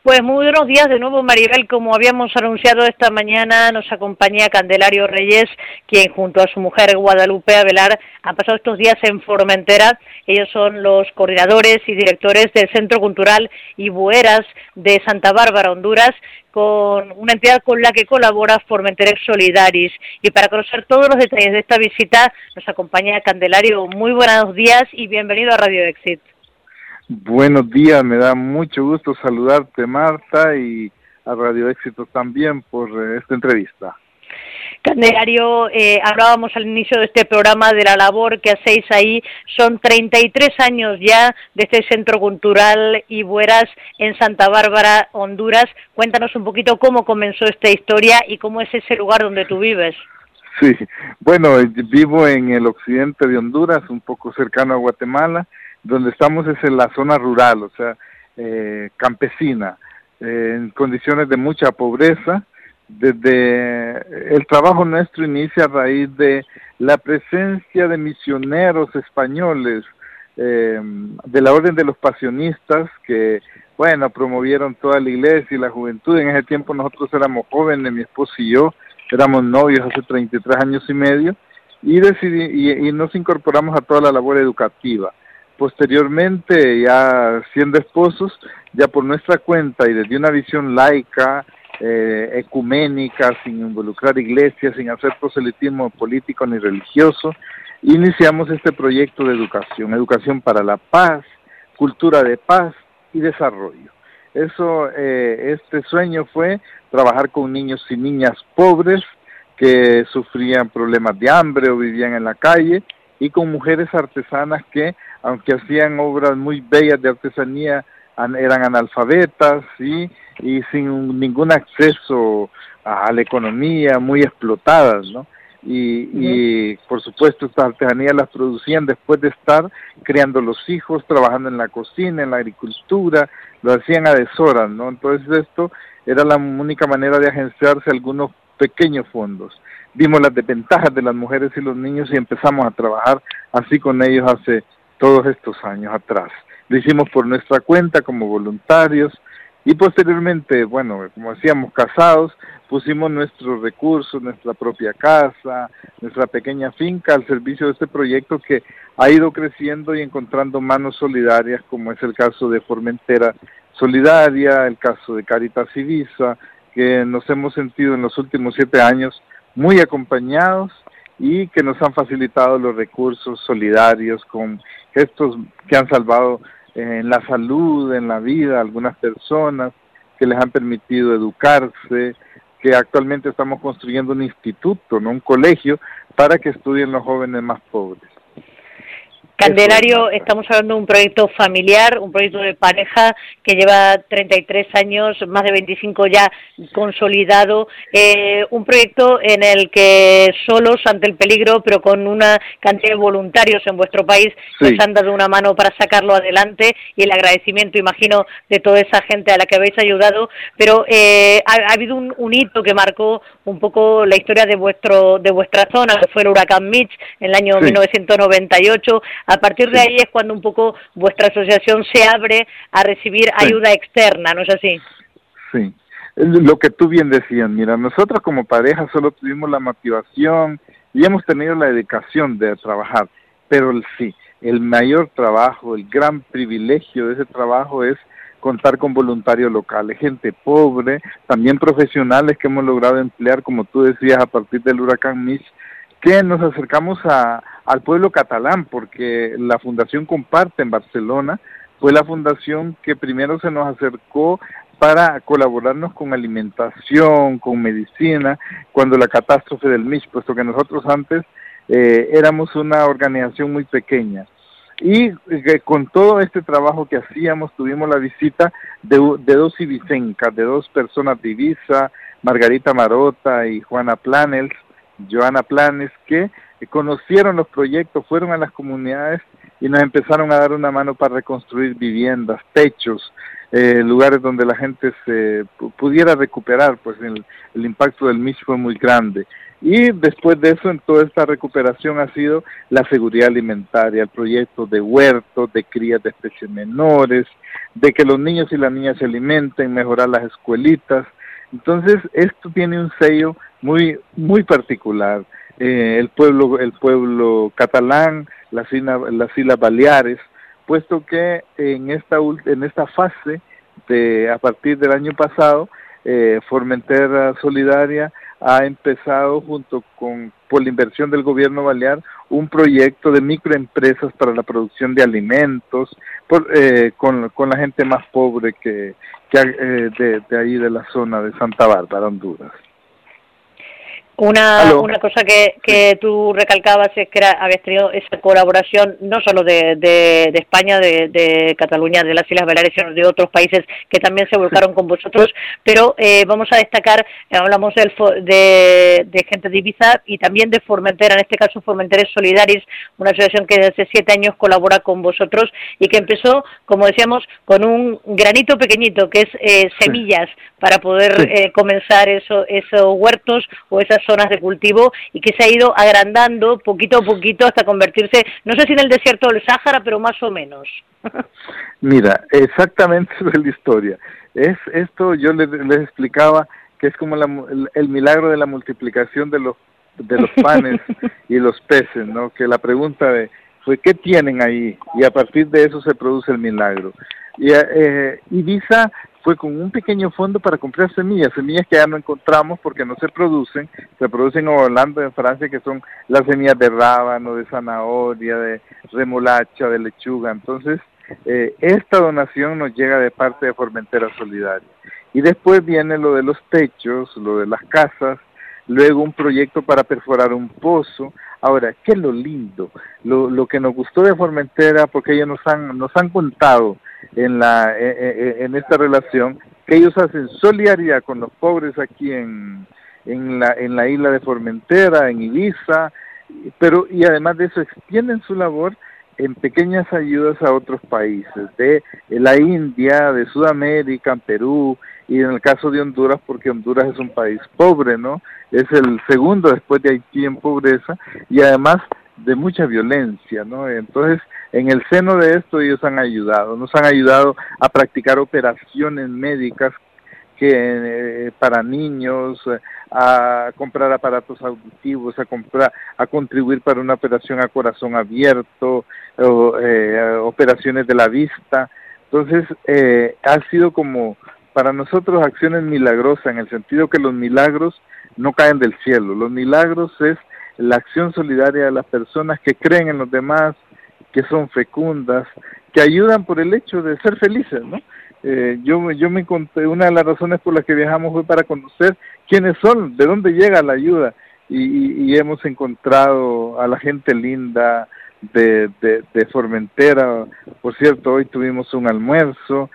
Pues muy buenos días de nuevo, Maribel. Como habíamos anunciado esta mañana, nos acompaña Candelario Reyes, quien junto a su mujer Guadalupe Avelar han pasado estos días en Formentera. Ellos son los coordinadores y directores del Centro Cultural Ibueras de Santa Bárbara, Honduras, con una entidad con la que colabora Formenterex Solidaris. Y para conocer todos los detalles de esta visita, nos acompaña Candelario. Muy buenos días y bienvenido a Radio Exit. Buenos días, me da mucho gusto saludarte, Marta, y a Radio Éxito también por esta entrevista. Candelario, hablábamos al inicio de este programa de la labor que hacéis ahí. Son 33 años ya de este Centro Cultural Ibueras en Santa Bárbara, Honduras. Cuéntanos un poquito cómo comenzó esta historia y cómo es ese lugar donde tú vives. Sí, bueno, vivo en el occidente de Honduras, un poco cercano a Guatemala. Donde estamos es en la zona rural, o sea, campesina, en condiciones de mucha pobreza. Desde el trabajo nuestro inicia a raíz de la presencia de misioneros españoles de la Orden de los Pasionistas que, bueno, promovieron toda la iglesia y la juventud. En ese tiempo nosotros éramos jóvenes, mi esposo y yo, éramos novios hace 33 años y medio, y nos incorporamos a toda la labor educativa. Posteriormente, ya siendo esposos, ya por nuestra cuenta y desde una visión laica, ecuménica, sin involucrar iglesias, sin hacer proselitismo político ni religioso, iniciamos este proyecto de educación para la paz, cultura de paz y desarrollo. Este sueño fue trabajar con niños y niñas pobres que sufrían problemas de hambre o vivían en la calle, y con mujeres artesanas que, aunque hacían obras muy bellas de artesanía, eran analfabetas y sin ningún acceso a la economía, muy explotadas, ¿no? Y por supuesto estas artesanías las producían después de estar criando los hijos, trabajando en la cocina, en la agricultura, lo hacían a deshoras, ¿no? Entonces esto era la única manera de agenciarse algunos pequeños fondos. Vimos las desventajas de las mujeres y los niños y empezamos a trabajar así con ellos hace todos estos años atrás. Lo hicimos por nuestra cuenta como voluntarios y posteriormente, bueno, como decíamos, casados, pusimos nuestros recursos, nuestra propia casa, nuestra pequeña finca al servicio de este proyecto que ha ido creciendo y encontrando manos solidarias, como es el caso de Formentera Solidaria, el caso de Caritas Ibiza, que nos hemos sentido en los últimos 7 años muy acompañados y que nos han facilitado los recursos solidarios con gestos que han salvado en la salud, en la vida a algunas personas, que les han permitido educarse, que actualmente estamos construyendo un instituto, ¿no? Un colegio para que estudien los jóvenes más pobres. Candelario, estamos hablando de un proyecto familiar, un proyecto de pareja que lleva 33 años, más de 25 ya consolidado, un proyecto en el que solos ante el peligro, pero con una cantidad de voluntarios en vuestro país que os han dado una mano para sacarlo adelante, y el agradecimiento, imagino, de toda esa gente a la que habéis ayudado, pero ha habido un hito que marcó un poco la historia de vuestra zona, que fue el huracán Mitch en el año 1998. A partir de ahí es cuando un poco vuestra asociación se abre a recibir ayuda externa, ¿no es así? Sí, lo que tú bien decías, mira, nosotros como pareja solo tuvimos la motivación y hemos tenido la dedicación de trabajar, pero el mayor trabajo, el gran privilegio de ese trabajo es contar con voluntarios locales, gente pobre, también profesionales que hemos logrado emplear, como tú decías, a partir del huracán Mitch, que nos acercamos al pueblo catalán, porque la Fundación Comparte en Barcelona fue la fundación que primero se nos acercó para colaborarnos con alimentación, con medicina, cuando la catástrofe del Mitch, puesto que nosotros antes éramos una organización muy pequeña. Y con todo este trabajo que hacíamos, tuvimos la visita de 2 ibicencas, de 2 personas de Ibiza, Margarita Marota y Joana Planes, que conocieron los proyectos, fueron a las comunidades y nos empezaron a dar una mano para reconstruir viviendas, techos, lugares donde la gente se pudiera recuperar, pues el impacto del Mitch fue muy grande. Y después de eso, en toda esta recuperación ha sido la seguridad alimentaria, el proyecto de huertos, de crías de especies menores, de que los niños y las niñas se alimenten, mejorar las escuelitas. Entonces, esto tiene un sello muy particular. El pueblo catalán, las Islas Baleares, puesto que en esta fase, a partir del año pasado, Formentera Solidaria ha empezado por la inversión del gobierno balear un proyecto de microempresas para la producción de alimentos con la gente más pobre de ahí de la zona de Santa Bárbara, Honduras. Una cosa que tú recalcabas es que habías tenido esa colaboración no solo de España, de Cataluña, de las Islas Baleares, sino de otros países que también se volcaron con vosotros, pero vamos a destacar, hablamos de gente de Ibiza y también de Formentera, en este caso Formenteres Solidaris, una asociación que desde 7 años colabora con vosotros y que empezó, como decíamos, con un granito pequeñito, que es semillas, para poder comenzar esos huertos o esas zonas de cultivo, y que se ha ido agrandando poquito a poquito hasta convertirse, no sé si en el desierto del Sáhara, pero más o menos. Mira, exactamente esa es la historia. Esto yo les explicaba que es como el milagro de la multiplicación de los panes y los peces, ¿no? Que la pregunta fue ¿qué tienen ahí? Y a partir de eso se produce el milagro. Y Ibiza fue con un pequeño fondo para comprar semillas que ya no encontramos porque no se producen en Holanda, en Francia, que son las semillas de rábano, de zanahoria, de remolacha, de lechuga. Entonces, esta donación nos llega de parte de Formentera Solidaria. Y después viene lo de los techos, lo de las casas, luego un proyecto para perforar un pozo. Ahora, ¿qué es lo lindo? Lo que nos gustó de Formentera, porque ellos nos han contado en esta relación, que ellos hacen solidaridad con los pobres aquí en la isla de Formentera, en Ibiza, y además de eso extienden su labor en pequeñas ayudas a otros países, de la India, de Sudamérica, en Perú, y en el caso de Honduras, porque Honduras es un país pobre, ¿no? Es el segundo después de Haití en pobreza, y además de mucha violencia, ¿no? Entonces, en el seno de esto ellos nos han ayudado a practicar operaciones médicas para niños, a comprar aparatos auditivos, a contribuir para una operación a corazón abierto, operaciones de la vista. Entonces, ha sido como para nosotros acciones milagrosas, en el sentido que los milagros no caen del cielo. Los milagros es la acción solidaria de las personas que creen en los demás, que son fecundas, que ayudan por el hecho de ser felices, ¿no? Yo me encontré, una de las razones por las que viajamos fue para conocer quiénes son, de dónde llega la ayuda, y hemos encontrado a la gente linda de Formentera. Por cierto, hoy tuvimos un almuerzo,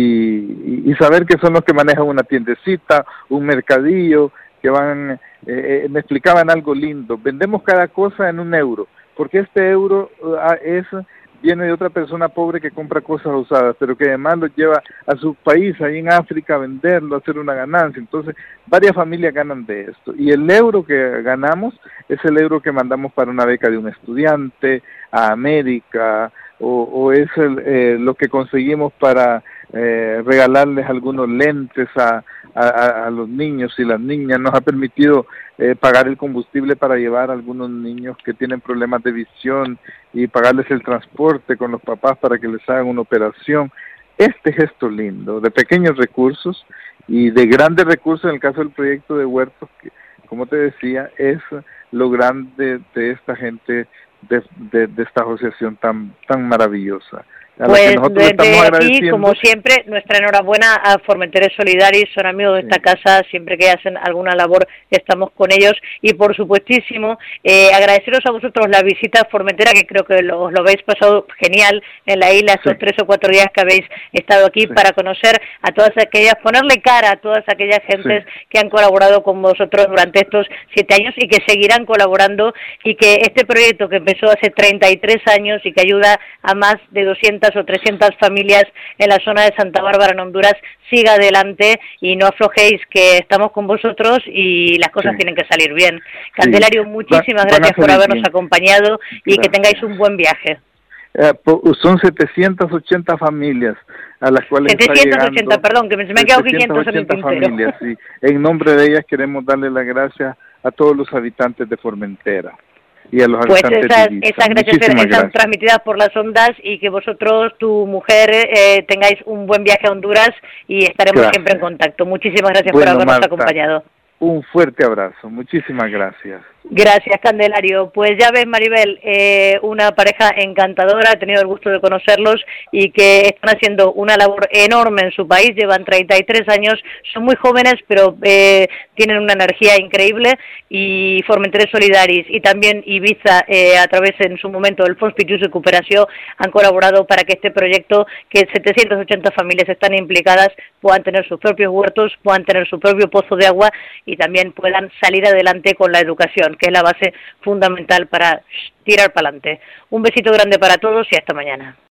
y saber que son los que manejan una tiendecita, un mercadillo, que van, me explicaban algo lindo: vendemos cada cosa en €1, porque este euro viene de otra persona pobre que compra cosas usadas, pero que además los lleva a su país, ahí en África, a venderlo, a hacer una ganancia. Entonces, varias familias ganan de esto. Y el euro que ganamos es el euro que mandamos para una beca de un estudiante a América, o es lo que conseguimos para regalarles algunos lentes a los niños y las niñas. Nos ha permitido pagar el combustible para llevar a algunos niños que tienen problemas de visión y pagarles el transporte con los papás para que les hagan una operación. Este gesto lindo, de pequeños recursos y de grandes recursos, en el caso del proyecto de huertos, que, como te decía, es lo grande de esta gente, de esta asociación tan maravillosa. Pues desde aquí, como siempre, nuestra enhorabuena a Formenteres Solidaris, son amigos de esta casa, siempre que hacen alguna labor estamos con ellos, y por supuestísimo agradeceros a vosotros la visita a Formentera, que creo que os lo habéis pasado genial en la isla estos 3 o 4 días que habéis estado aquí, para conocer a todas aquellas, ponerle cara a todas aquellas gentes que han colaborado con vosotros durante estos 7 años y que seguirán colaborando, y que este proyecto que empezó hace 33 años y que ayuda a más de 200 200 o 300 familias en la zona de Santa Bárbara, en Honduras, siga adelante y no aflojéis, que estamos con vosotros y las cosas tienen que salir bien. Candelario, muchísimas gracias por habernos acompañado y que tengáis un buen viaje. Son 780 familias a las cuales 780, perdón, que me han quedado 500 en el tintero. Familias, sí. En nombre de ellas queremos darle las gracias a todos los habitantes de Formentera y a los habitantes de Ibiza. Esas gracias están transmitidas por las ondas y que vosotros, tu mujer, tengáis un buen viaje a Honduras y estaremos siempre en contacto. Muchísimas gracias por habernos acompañado. Un fuerte abrazo, muchísimas gracias. Gracias, Candelario. Pues ya ves, Maribel, una pareja encantadora, he tenido el gusto de conocerlos y que están haciendo una labor enorme en su país, llevan 33 años, son muy jóvenes, pero tienen una energía increíble, y Formentera Solidaris y también Ibiza, a través en su momento del Fons Pitius de Cooperación, han colaborado para que este proyecto, que 780 familias están implicadas, puedan tener sus propios huertos, puedan tener su propio pozo de agua y también puedan salir adelante con la educación, que es la base fundamental para tirar para adelante. Un besito grande para todos y hasta mañana.